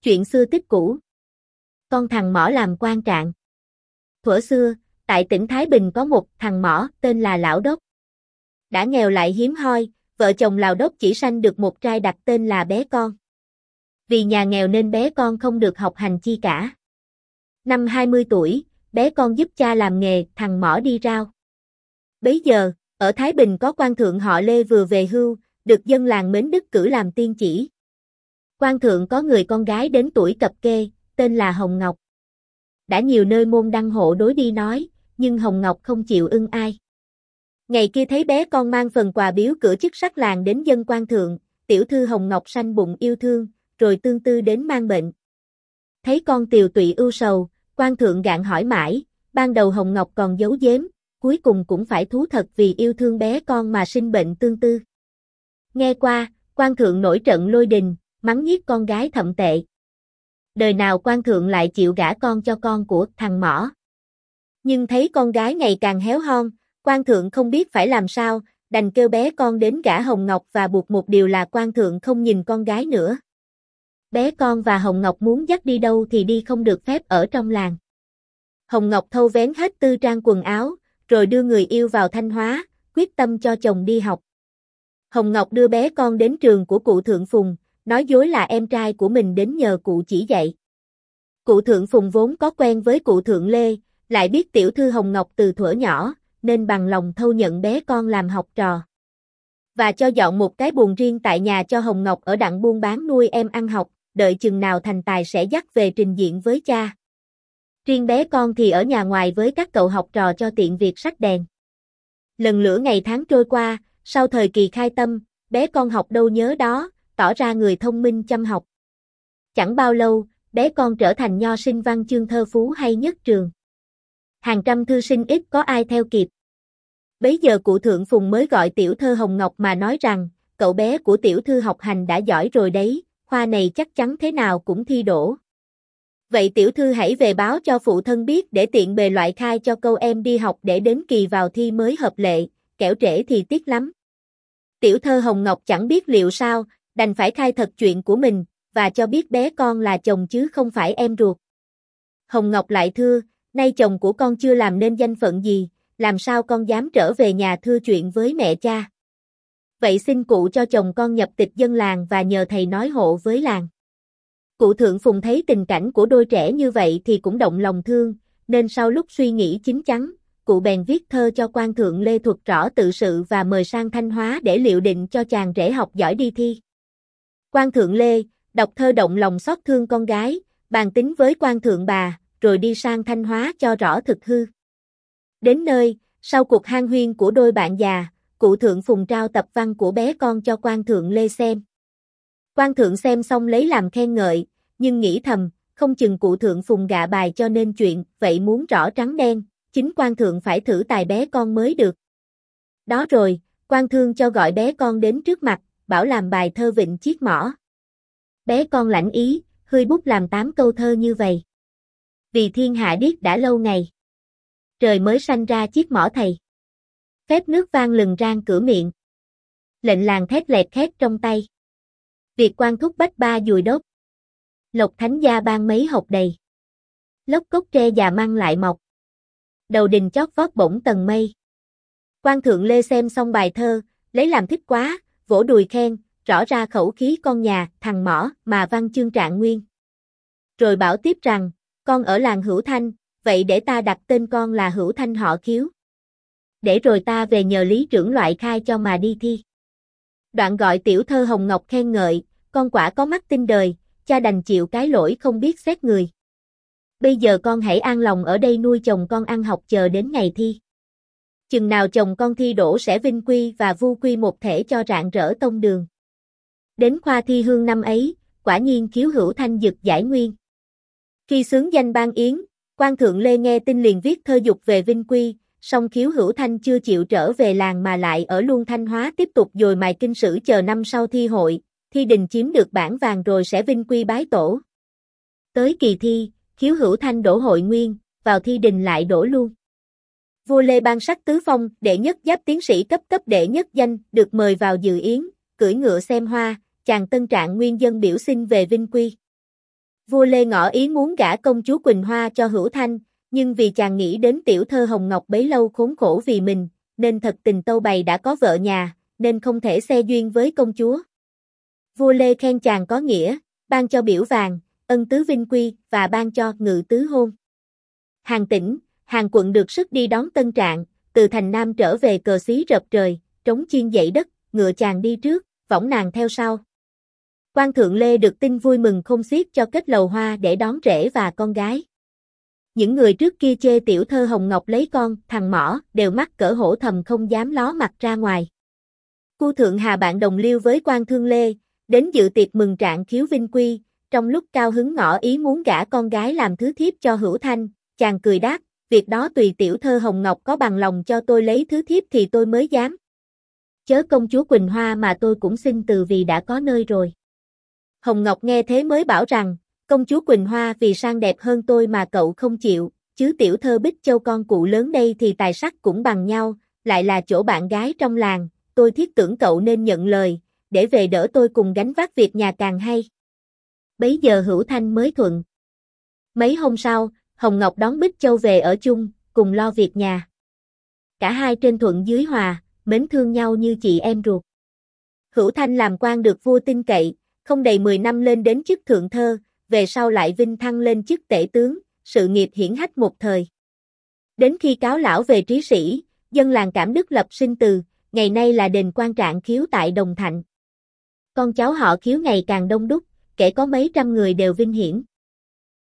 Chuyện xưa tích cũ. Con thằng mỏ làm quan trạng. Thuở xưa, tại tỉnh Thái Bình có một thằng mỏ tên là Lão Đốc. Đã nghèo lại hiếm hoi, vợ chồng Lão Đốc chỉ sanh được một trai đặt tên là Bé Con. Vì nhà nghèo nên Bé Con không được học hành chi cả. Năm 20 tuổi, Bé Con giúp cha làm nghề thằng mỏ đi rao. Bấy giờ, ở Thái Bình có quan thượng họ Lê vừa về hưu, được dân làng Mến Đức cử làm tiên chỉ. Quan thượng có người con gái đến tuổi cập kê, tên là Hồng Ngọc. Đã nhiều nơi môn đăng hộ đối đi nói, nhưng Hồng Ngọc không chịu ưng ai. Ngày kia thấy Bé Con mang phần quà biếu cửa chức sắc làng đến dân quan thượng, tiểu thư Hồng Ngọc sanh bụng yêu thương, rồi tương tư đến mang bệnh. Thấy con tiều tụy ưu sầu, quan thượng gạn hỏi mãi, ban đầu Hồng Ngọc còn giấu giếm, cuối cùng cũng phải thú thật vì yêu thương Bé Con mà sinh bệnh tương tư. Nghe qua, quan thượng nổi trận lôi đình, mắng nhiếc con gái thậm tệ. Đời nào quan thượng lại chịu gả con cho con của thằng mỏ. Nhưng thấy con gái ngày càng héo hon, quan thượng không biết phải làm sao, đành kêu Bé Con đến gả Hồng Ngọc và buộc một điều là quan thượng không nhìn con gái nữa. Bé Con và Hồng Ngọc muốn dắt đi đâu thì đi, không được phép ở trong làng. Hồng Ngọc thâu vén hết tư trang quần áo, rồi đưa người yêu vào Thanh Hóa, quyết tâm cho chồng đi học. Hồng Ngọc đưa Bé Con đến trường của cụ Thượng Phùng, nói dối là em trai của mình đến nhờ cụ chỉ dạy. Cụ Thượng Phùng vốn có quen với cụ Thượng Lê, lại biết tiểu thư Hồng Ngọc từ thuở nhỏ, nên bằng lòng thâu nhận Bé Con làm học trò. Và cho dọn một cái buồng riêng tại nhà cho Hồng Ngọc ở đặng buôn bán nuôi em ăn học, đợi chừng nào thành tài sẽ dắt về trình diện với cha. Riêng Bé Con thì ở nhà ngoài với các cậu học trò cho tiện việc xách đèn. Lần lữa ngày tháng trôi qua, sau thời kỳ khai tâm, Bé Con học đâu nhớ đó, tỏ ra người thông minh chăm học. Chẳng bao lâu, Bé Con trở thành nho sinh văn chương thơ phú hay nhất trường. Hàng trăm thư sinh ít có ai theo kịp. Bấy giờ cụ Thượng Phùng mới gọi tiểu thơ Hồng Ngọc mà nói rằng, cậu bé của tiểu thư học hành đã giỏi rồi đấy, khoa này chắc chắn thế nào cũng thi đỗ. Vậy tiểu thư hãy về báo cho phụ thân biết để tiện bề loại khai cho câu em đi học để đến kỳ vào thi mới hợp lệ, kẻo trễ thì tiếc lắm. Tiểu thơ Hồng Ngọc chẳng biết liệu sao, đành phải khai thật chuyện của mình, và cho biết Bé Con là chồng chứ không phải em ruột. Hồng Ngọc lại thưa, nay chồng của con chưa làm nên danh phận gì, làm sao con dám trở về nhà thưa chuyện với mẹ cha. Vậy xin cụ cho chồng con nhập tịch dân làng và nhờ thầy nói hộ với làng. Cụ Thượng Phùng thấy tình cảnh của đôi trẻ như vậy thì cũng động lòng thương, nên sau lúc suy nghĩ chín chắn, cụ bèn viết thơ cho quan thượng Lê thuật rõ tự sự và mời sang Thanh Hóa để liệu định cho chàng rể học giỏi đi thi. Quan thượng Lê, đọc thơ động lòng xót thương con gái, bàn tính với quan thượng bà, rồi đi sang Thanh Hóa cho rõ thực hư. Đến nơi, sau cuộc hàn huyên của đôi bạn già, cụ Thượng Phùng trao tập văn của Bé Con cho quan thượng Lê xem. Quan thượng xem xong lấy làm khen ngợi, nhưng nghĩ thầm, không chừng cụ Thượng Phùng gạ bài cho nên chuyện, vậy muốn rõ trắng đen, chính quan thượng phải thử tài Bé Con mới được. Đó rồi, quan thương cho gọi Bé Con đến trước mặt, bảo làm bài thơ vịnh chiếc mỏ. Bé Con lãnh ý, hươi bút làm 8 câu thơ như vậy. Vì thiên hạ điếc đã lâu ngày, trời mới sanh ra chiếc mỏ thầy. Phép nước vang lừng rang cửa miệng, lệnh làng thét lẹt khét trong tay. Việc quan thúc bách ba dùi đốt, lộc thánh gia ban mấy hộp đầy. Lốc cốc tre già măng lại mọc, đầu đình chót vót bổng tầng mây. Quan thượng Lê xem xong bài thơ, lấy làm thích quá, vỗ đùi khen, rõ ra khẩu khí con nhà, thằng mỏ, mà văn chương trạng nguyên. Rồi bảo tiếp rằng, con ở làng Hữu Thanh, vậy để ta đặt tên con là Hữu Thanh họ Khiếu. Để rồi ta về nhờ lý trưởng loại khai cho mà đi thi. Đoạn gọi tiểu thơ Hồng Ngọc khen ngợi, con quả có mắt tinh đời, cha đành chịu cái lỗi không biết xét người. Bây giờ con hãy an lòng ở đây nuôi chồng con ăn học chờ đến ngày thi. Chừng nào chồng con thi đỗ sẽ vinh quy và vu quy một thể cho rạng rỡ tông đường. Đến khoa thi hương năm ấy, quả nhiên Khiếu Hữu Thanh dực giải nguyên. Khi xướng danh ban yến, quan thượng Lê nghe tin liền viết thơ dục về vinh quy, song Khiếu Hữu Thanh chưa chịu trở về làng mà lại ở luôn Thanh Hóa tiếp tục dồi mài kinh sử chờ năm sau thi hội, thi đình chiếm được bảng vàng rồi sẽ vinh quy bái tổ. Tới kỳ thi, Khiếu Hữu Thanh đỗ hội nguyên, vào thi đình lại đỗ luôn. Vua Lê ban sắc tứ phong, đệ nhất giáp tiến sĩ cấp đệ nhất danh, được mời vào dự yến, cưỡi ngựa xem hoa, chàng tân trạng nguyên dân biểu xin về vinh quy. Vua Lê ngỏ ý muốn gả công chúa Quỳnh Hoa cho Hữu Thanh, nhưng vì chàng nghĩ đến tiểu thơ Hồng Ngọc bấy lâu khốn khổ vì mình, nên thật tình tâu bày đã có vợ nhà, nên không thể xe duyên với công chúa. Vua Lê khen chàng có nghĩa, ban cho biểu vàng, ân tứ vinh quy và ban cho ngự tứ hôn. Hàng tỉnh, Hàng quận được sức đi đón tân trạng, từ thành Nam trở về cờ xí rợp trời, trống chiên dậy đất, ngựa chàng đi trước, võng nàng theo sau. Quan thượng Lê được tin vui mừng không xiết cho kết lầu hoa để đón rể và con gái. Những người trước kia chê tiểu thơ Hồng Ngọc lấy con, thằng mõ, đều mắc cỡ hổ thầm không dám ló mặt ra ngoài. Cu Thượng Hà bạn đồng liêu với quan thương Lê, đến dự tiệc mừng trạng khiếu vinh quy, trong lúc cao hứng ngỏ ý muốn gả con gái làm thứ thiếp cho Hữu Thanh, chàng cười đáp, việc đó tùy tiểu thơ Hồng Ngọc có bằng lòng cho tôi lấy thứ thiếp thì tôi mới dám. Chớ công chúa Quỳnh Hoa mà tôi cũng xin từ vì đã có nơi rồi. Hồng Ngọc nghe thế mới bảo rằng, công chúa Quỳnh Hoa vì sang đẹp hơn tôi mà cậu không chịu, chứ tiểu thơ Bích Châu con cụ lớn đây thì tài sắc cũng bằng nhau, lại là chỗ bạn gái trong làng, tôi thiết tưởng cậu nên nhận lời, để về đỡ tôi cùng gánh vác việc nhà càng hay. Bấy giờ Hữu Thanh mới thuận. Mấy hôm sau, Hồng Ngọc đón Bích Châu về ở chung, cùng lo việc nhà. Cả hai trên thuận dưới hòa, mến thương nhau như chị em ruột. Hữu Thanh làm quan được vua tin cậy, không đầy 10 năm lên đến chức thượng thơ, về sau lại vinh thăng lên chức tể tướng, sự nghiệp hiển hách một thời. Đến khi cáo lão về trí sĩ, dân làng Cảm Đức lập sinh từ, ngày nay là đền Quan Trạng Khiếu tại Đồng Thạnh. Con cháu họ Khiếu ngày càng đông đúc, kể có mấy trăm người đều vinh hiển.